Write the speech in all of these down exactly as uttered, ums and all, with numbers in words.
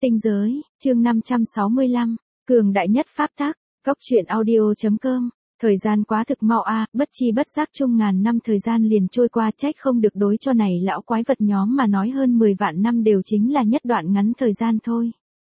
Tinh giới, chương năm trăm sáu mươi lăm, cường đại nhất pháp tắc, góc truyện audio chấm com. Thời gian quá thực mau a, bất chi bất giác chung ngàn năm thời gian liền trôi qua, trách không được đối cho này lão quái vật nhóm mà nói hơn mười vạn năm đều chính là nhất đoạn ngắn thời gian thôi.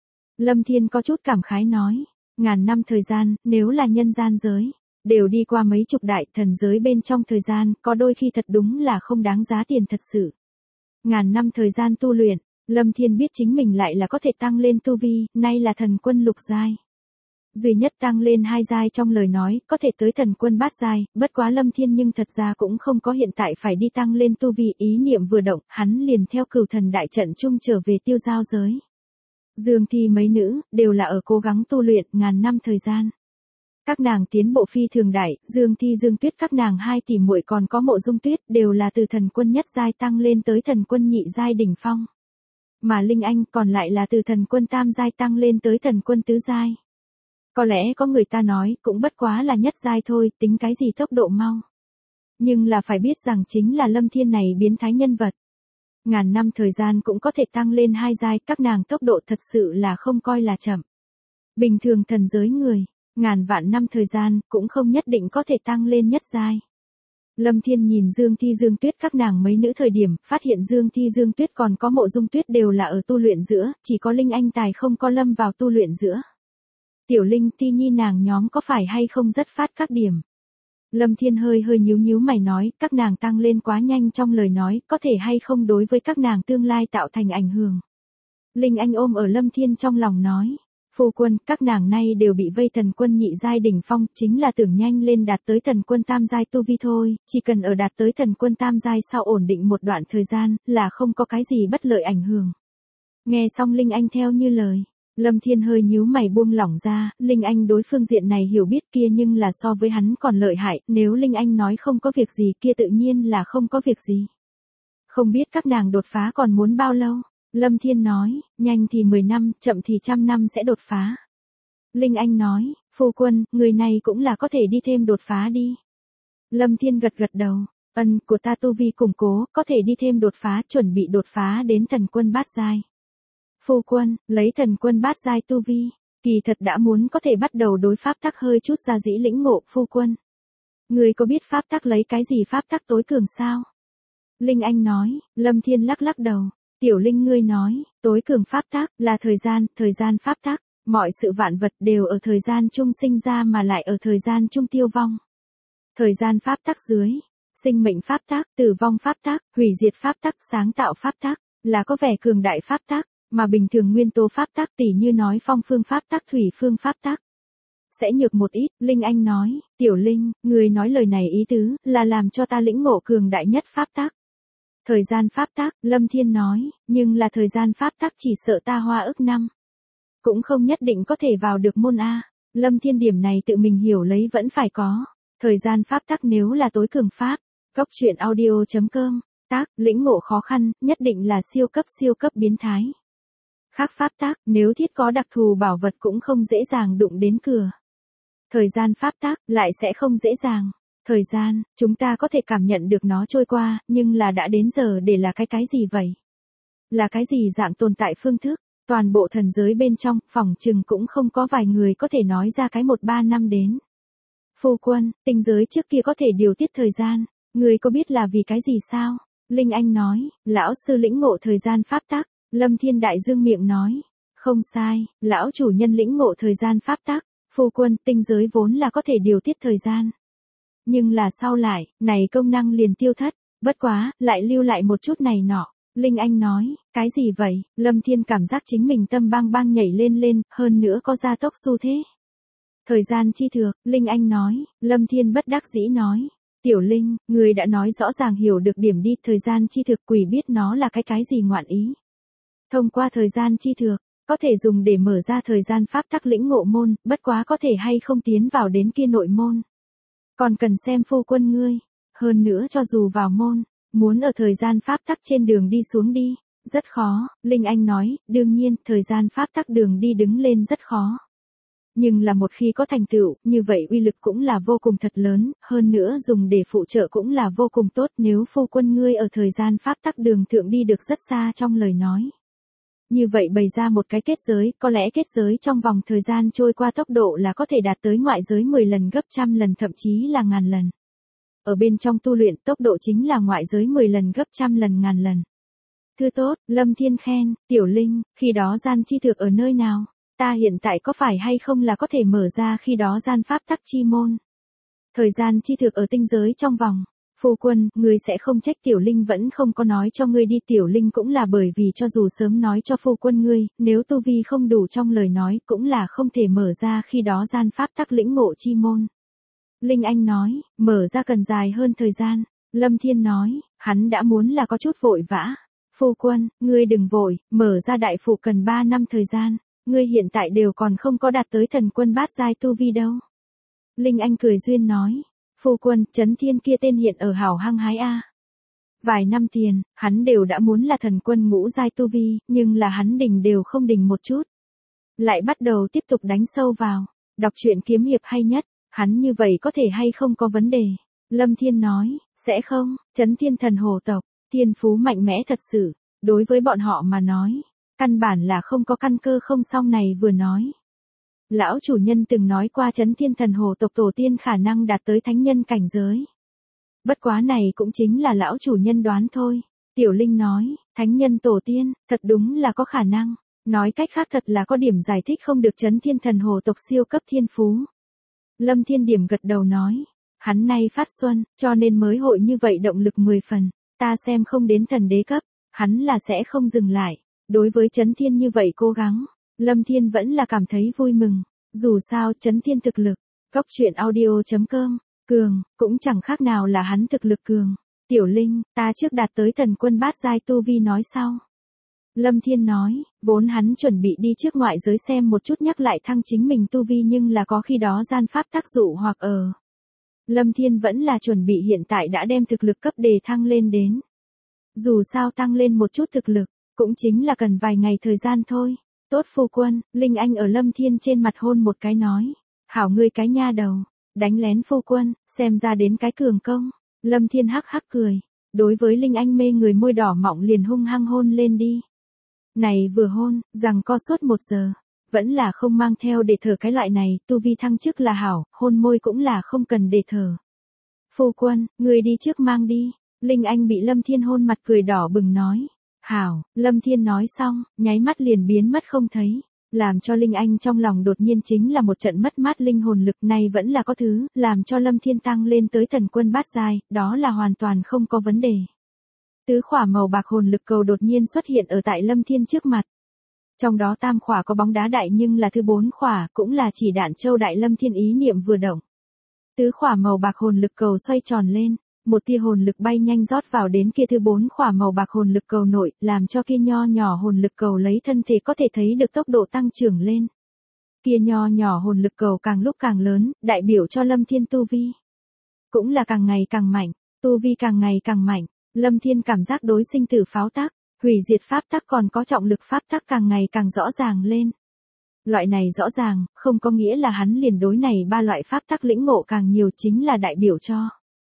Lâm Thiên có chút cảm khái nói, ngàn năm thời gian, nếu là nhân gian giới, đều đi qua mấy chục đại thần giới bên trong thời gian, có đôi khi thật đúng là không đáng giá tiền thật sự. Ngàn năm thời gian tu luyện, Lâm Thiên biết chính mình lại là có thể tăng lên tu vi, nay là thần quân lục giai. Duy nhất tăng lên hai giai trong lời nói, có thể tới thần quân bát giai, bất quá Lâm Thiên nhưng thật ra cũng không có hiện tại phải đi tăng lên tu vi, ý niệm vừa động, hắn liền theo cửu thần đại trận chung trở về tiêu giao giới. Dương Thi mấy nữ, đều là ở cố gắng tu luyện, ngàn năm thời gian. Các nàng tiến bộ phi thường đại, Dương Thi Dương Tuyết các nàng hai tỷ muội còn có Mộ Dung Tuyết đều là từ thần quân nhất giai tăng lên tới thần quân nhị giai đỉnh phong. Mà Linh Anh còn lại là từ thần quân tam giai tăng lên tới thần quân tứ giai. Có lẽ có người ta nói cũng bất quá là nhất giai thôi, tính cái gì tốc độ mau. Nhưng là phải biết rằng chính là Lâm Thiên này biến thái nhân vật. Ngàn năm thời gian cũng có thể tăng lên hai giai, các nàng tốc độ thật sự là không coi là chậm. Bình thường thần giới người, ngàn vạn năm thời gian cũng không nhất định có thể tăng lên nhất giai. Lâm Thiên nhìn Dương Thi Dương Tuyết các nàng mấy nữ thời điểm, phát hiện Dương Thi Dương Tuyết còn có Mộ Dung Tuyết đều là ở tu luyện giữa, chỉ có Linh Anh Tài không có lâm vào tu luyện giữa. Tiểu Linh Ti Nhi nàng nhóm có phải hay không rất phát các điểm. Lâm Thiên hơi hơi nhíu nhíu mày nói, các nàng tăng lên quá nhanh trong lời nói, có thể hay không đối với các nàng tương lai tạo thành ảnh hưởng. Linh Anh ôm ở Lâm Thiên trong lòng nói, phu quân, các nàng nay đều bị vây thần quân nhị giai đỉnh phong, chính là tưởng nhanh lên đạt tới thần quân tam giai tu vi thôi, chỉ cần ở đạt tới thần quân tam giai sau ổn định một đoạn thời gian, là không có cái gì bất lợi ảnh hưởng. Nghe xong Linh Anh theo như lời, Lâm Thiên hơi nhíu mày buông lỏng ra, Linh Anh đối phương diện này hiểu biết kia nhưng là so với hắn còn lợi hại, nếu Linh Anh nói không có việc gì kia tự nhiên là không có việc gì. Không biết các nàng đột phá còn muốn bao lâu? Lâm Thiên nói, nhanh thì mười năm, chậm thì trăm năm sẽ đột phá. Linh Anh nói, phu quân, người này cũng là có thể đi thêm đột phá đi. Lâm Thiên gật gật đầu, ân của ta tu vi củng cố, có thể đi thêm đột phá, chuẩn bị đột phá đến thần quân bát giai. Phu quân, lấy thần quân bát giai tu vi, kỳ thật đã muốn có thể bắt đầu đối pháp tắc hơi chút ra dĩ lĩnh ngộ, phu quân. Người có biết pháp tắc lấy cái gì pháp tắc tối cường sao? Linh Anh nói, Lâm Thiên lắc lắc đầu. Tiểu Linh ngươi nói, tối cường pháp tắc là thời gian, thời gian pháp tắc, mọi sự vạn vật đều ở thời gian chung sinh ra mà lại ở thời gian chung tiêu vong. Thời gian pháp tắc dưới, sinh mệnh pháp tắc, tử vong pháp tắc, hủy diệt pháp tắc, sáng tạo pháp tắc, là có vẻ cường đại pháp tắc, mà bình thường nguyên tố pháp tắc tỉ như nói phong phương pháp tắc, thủy phương pháp tắc sẽ nhược một ít. Linh Anh nói, Tiểu Linh, người nói lời này ý tứ là làm cho ta lĩnh ngộ cường đại nhất pháp tắc. Thời gian pháp tắc, Lâm Thiên nói, nhưng là thời gian pháp tắc chỉ sợ ta hoa ức năm. Cũng không nhất định có thể vào được môn A. Lâm Thiên điểm này tự mình hiểu lấy vẫn phải có. Thời gian pháp tắc nếu là tối cường pháp. Góc truyện audio chấm com. Tác, lĩnh ngộ khó khăn, nhất định là siêu cấp siêu cấp biến thái. Khác pháp tắc, nếu thiết có đặc thù bảo vật cũng không dễ dàng đụng đến cửa. Thời gian pháp tắc, lại sẽ không dễ dàng. Thời gian, chúng ta có thể cảm nhận được nó trôi qua, nhưng là đã đến giờ để là cái cái gì vậy? Là cái gì dạng tồn tại phương thức? Toàn bộ thần giới bên trong, phỏng chừng cũng không có vài người có thể nói ra cái một ba năm đến. Phu quân, tinh giới trước kia có thể điều tiết thời gian, người có biết là vì cái gì sao? Linh Anh nói, lão sư lĩnh ngộ thời gian pháp tắc. Lâm Thiên đại dương miệng nói, không sai, lão chủ nhân lĩnh ngộ thời gian pháp tắc. Phu quân, tinh giới vốn là có thể điều tiết thời gian. Nhưng là sau lại, này công năng liền tiêu thất, bất quá, lại lưu lại một chút này nọ. Linh Anh nói, cái gì vậy? Lâm Thiên cảm giác chính mình tâm bang bang nhảy lên lên, hơn nữa có gia tốc xu thế. Thời gian chi thược, Linh Anh nói, Lâm Thiên bất đắc dĩ nói. Tiểu Linh, người đã nói rõ ràng hiểu được điểm đi, thời gian chi thực quỷ biết nó là cái cái gì ngoạn ý. Thông qua thời gian chi thược, có thể dùng để mở ra thời gian pháp tắc lĩnh ngộ môn, bất quá có thể hay không tiến vào đến kia nội môn. Còn cần xem phu quân ngươi, hơn nữa cho dù vào môn, muốn ở thời gian pháp tắc trên đường đi xuống đi, rất khó. Linh Anh nói, đương nhiên, thời gian pháp tắc đường đi đứng lên rất khó. Nhưng là một khi có thành tựu, như vậy uy lực cũng là vô cùng thật lớn, hơn nữa dùng để phụ trợ cũng là vô cùng tốt nếu phu quân ngươi ở thời gian pháp tắc đường thượng đi được rất xa trong lời nói. Như vậy bày ra một cái kết giới, có lẽ kết giới trong vòng thời gian trôi qua tốc độ là có thể đạt tới ngoại giới mười lần gấp trăm lần thậm chí là ngàn lần. Ở bên trong tu luyện tốc độ chính là ngoại giới mười lần gấp trăm lần ngàn lần. Thư tốt, Lâm Thiên khen, Tiểu Linh, khi đó gian chi thực ở nơi nào? Ta hiện tại có phải hay không là có thể mở ra khi đó gian pháp tắc chi môn? Thời gian chi thực ở tinh giới trong vòng. Phu quân, ngươi sẽ không trách Tiểu Linh vẫn không có nói cho ngươi đi. Tiểu Linh cũng là bởi vì cho dù sớm nói cho phu quân ngươi, nếu tu vi không đủ trong lời nói cũng là không thể mở ra khi đó gian pháp tắc lĩnh ngộ chi môn. Linh Anh nói, mở ra cần dài hơn thời gian. Lâm Thiên nói, hắn đã muốn là có chút vội vã. Phu quân, ngươi đừng vội, mở ra đại phụ cần ba năm thời gian. Ngươi hiện tại đều còn không có đạt tới thần quân bát giai tu vi đâu. Linh Anh cười duyên nói. Phu quân, Trấn Thiên kia tên hiện ở hảo hăng hái a. Vài năm tiền, hắn đều đã muốn là thần quân ngũ giai tu vi, nhưng là hắn đình đều không đình một chút. Lại bắt đầu tiếp tục đánh sâu vào, đọc truyện kiếm hiệp hay nhất, hắn như vậy có thể hay không có vấn đề. Lâm Thiên nói, sẽ không, Trấn Thiên thần hồ tộc, thiên phú mạnh mẽ thật sự, đối với bọn họ mà nói, căn bản là không có căn cơ không song này vừa nói. Lão chủ nhân từng nói qua Trấn Thiên thần hồ tộc tổ tiên khả năng đạt tới thánh nhân cảnh giới. Bất quá này cũng chính là lão chủ nhân đoán thôi. Tiểu Linh nói, thánh nhân tổ tiên, thật đúng là có khả năng. Nói cách khác thật là có điểm giải thích không được Trấn Thiên thần hồ tộc siêu cấp thiên phú. Lâm Thiên Điểm gật đầu nói, hắn nay phát xuân, cho nên mới hội như vậy động lực mười phần. Ta xem không đến thần đế cấp, hắn là sẽ không dừng lại. Đối với Trấn Thiên như vậy cố gắng, Lâm Thiên vẫn là cảm thấy vui mừng. Dù sao Trấn Thiên thực lực, Cốc truyện audio chấm com, cường, cũng chẳng khác nào là hắn thực lực cường. Tiểu Linh, ta trước đạt tới thần quân bát giai tu vi nói sau. Lâm Thiên nói, vốn hắn chuẩn bị đi trước ngoại giới xem một chút nhắc lại thăng chính mình tu vi nhưng là có khi đó gian pháp tác dụ hoặc ở. Lâm Thiên vẫn là chuẩn bị hiện tại đã đem thực lực cấp đề thăng lên đến. Dù sao tăng lên một chút thực lực, cũng chính là cần vài ngày thời gian thôi. Tốt phu quân, Linh Anh ở Lâm Thiên trên mặt hôn một cái nói. Hảo ngươi cái nha đầu, đánh lén phu quân, xem ra đến cái cường công. Lâm Thiên hắc hắc cười. Đối với Linh Anh mê người môi đỏ mọng liền hung hăng hôn lên đi. Này vừa hôn, rằng co suốt một giờ. Vẫn là không mang theo để thở cái loại này, tu vi thăng chức là hảo, hôn môi cũng là không cần để thở. Phu quân, người đi trước mang đi. Linh Anh bị Lâm Thiên hôn mặt cười đỏ bừng nói. Hảo, Lâm Thiên nói xong, nháy mắt liền biến mất không thấy. Làm cho Linh Anh trong lòng đột nhiên chính là một trận mất mát linh hồn lực này vẫn là có thứ, làm cho Lâm Thiên tăng lên tới thần quân bát giai, đó là hoàn toàn không có vấn đề. Tứ khỏa màu bạc hồn lực cầu đột nhiên xuất hiện ở tại Lâm Thiên trước mặt. Trong đó tam khỏa có bóng đá đại nhưng là thứ bốn khỏa, cũng là chỉ đạn châu đại. Lâm Thiên ý niệm vừa động. Tứ khỏa màu bạc hồn lực cầu xoay tròn lên, một tia hồn lực bay nhanh rót vào đến kia thứ bốn khỏa màu bạc hồn lực cầu nội, làm cho kia nho nhỏ hồn lực cầu lấy thân thể có thể thấy được tốc độ tăng trưởng lên. Kia nho nhỏ hồn lực cầu càng lúc càng lớn, đại biểu cho Lâm Thiên tu vi. Cũng là càng ngày càng mạnh, tu vi càng ngày càng mạnh, Lâm Thiên cảm giác đối sinh tử pháo tác, hủy diệt pháp tắc còn có trọng lực pháp tắc càng ngày càng rõ ràng lên. Loại này rõ ràng, không có nghĩa là hắn liền đối này ba loại pháp tắc lĩnh ngộ càng nhiều, chính là đại biểu cho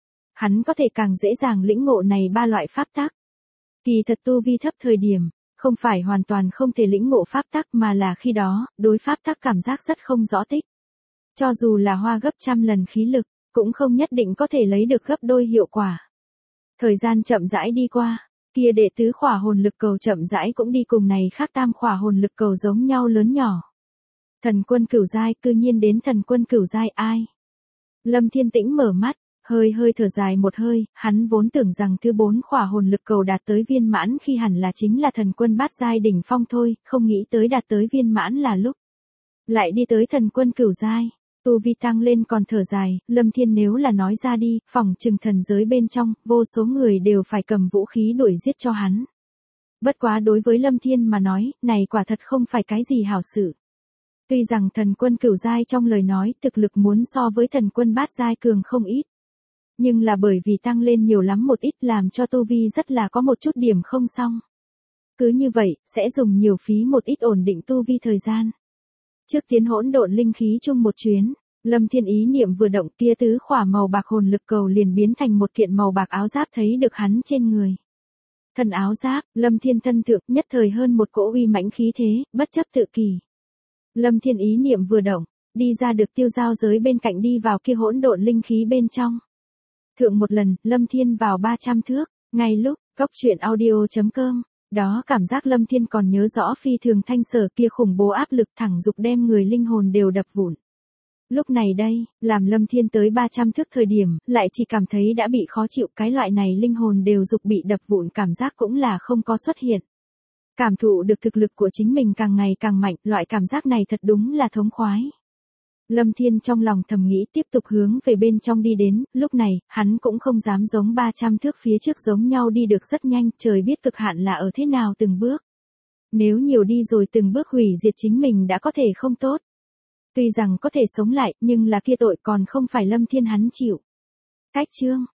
hắn có thể càng dễ dàng lĩnh ngộ này ba loại pháp tắc. Kỳ thật tu vi thấp thời điểm, không phải hoàn toàn không thể lĩnh ngộ pháp tắc mà là khi đó, đối pháp tắc cảm giác rất không rõ tích. Cho dù là hoa gấp trăm lần khí lực, cũng không nhất định có thể lấy được gấp đôi hiệu quả. Thời gian chậm rãi đi qua, kia đệ tứ khỏa hồn lực cầu chậm rãi cũng đi cùng này khác tam khỏa hồn lực cầu giống nhau lớn nhỏ. Thần quân cửu giai, cư nhiên đến thần quân cửu giai ai? Lâm Thiên Tĩnh mở mắt, hơi hơi thở dài một hơi, hắn vốn tưởng rằng thứ bốn khỏa hồn lực cầu đạt tới viên mãn khi hẳn là chính là thần quân bát giai đỉnh phong thôi, không nghĩ tới đạt tới viên mãn là lúc. Lại đi tới thần quân cửu giai, tu vi tăng lên còn thở dài, Lâm Thiên nếu là nói ra đi, phòng trừng thần giới bên trong, vô số người đều phải cầm vũ khí đuổi giết cho hắn. Bất quá đối với Lâm Thiên mà nói, này quả thật không phải cái gì hảo sự. Tuy rằng thần quân cửu giai trong lời nói thực lực muốn so với thần quân bát giai cường không ít. Nhưng là bởi vì tăng lên nhiều lắm một ít làm cho tu vi rất là có một chút điểm không xong. Cứ như vậy, sẽ dùng nhiều phí một ít ổn định tu vi thời gian. Trước tiến hỗn độn linh khí chung một chuyến, Lâm Thiên ý niệm vừa động kia tứ khỏa màu bạc hồn lực cầu liền biến thành một kiện màu bạc áo giáp thấy được hắn trên người. Thân áo giáp, Lâm Thiên thân thượng, nhất thời hơn một cỗ uy mãnh khí thế, bất chấp tự kỳ. Lâm Thiên ý niệm vừa động, đi ra được tiêu giao giới bên cạnh đi vào kia hỗn độn linh khí bên trong. Thượng một lần, Lâm Thiên vào ba trăm thước, ngay lúc, góc truyện audio.com, đó cảm giác Lâm Thiên còn nhớ rõ phi thường thanh sở kia khủng bố áp lực thẳng dục đem người linh hồn đều đập vụn. Lúc này đây, làm Lâm Thiên tới ba trăm thước thời điểm, lại chỉ cảm thấy đã bị khó chịu, cái loại này linh hồn đều dục bị đập vụn cảm giác cũng là không có xuất hiện. Cảm thụ được thực lực của chính mình càng ngày càng mạnh, loại cảm giác này thật đúng là thống khoái. Lâm Thiên trong lòng thầm nghĩ tiếp tục hướng về bên trong đi đến, lúc này, hắn cũng không dám giống ba trăm thước phía trước giống nhau đi được rất nhanh, trời biết cực hạn là ở thế nào từng bước. Nếu nhiều đi rồi từng bước hủy diệt chính mình đã có thể không tốt. Tuy rằng có thể sống lại, nhưng là kia tội còn không phải Lâm Thiên hắn chịu. Cách chương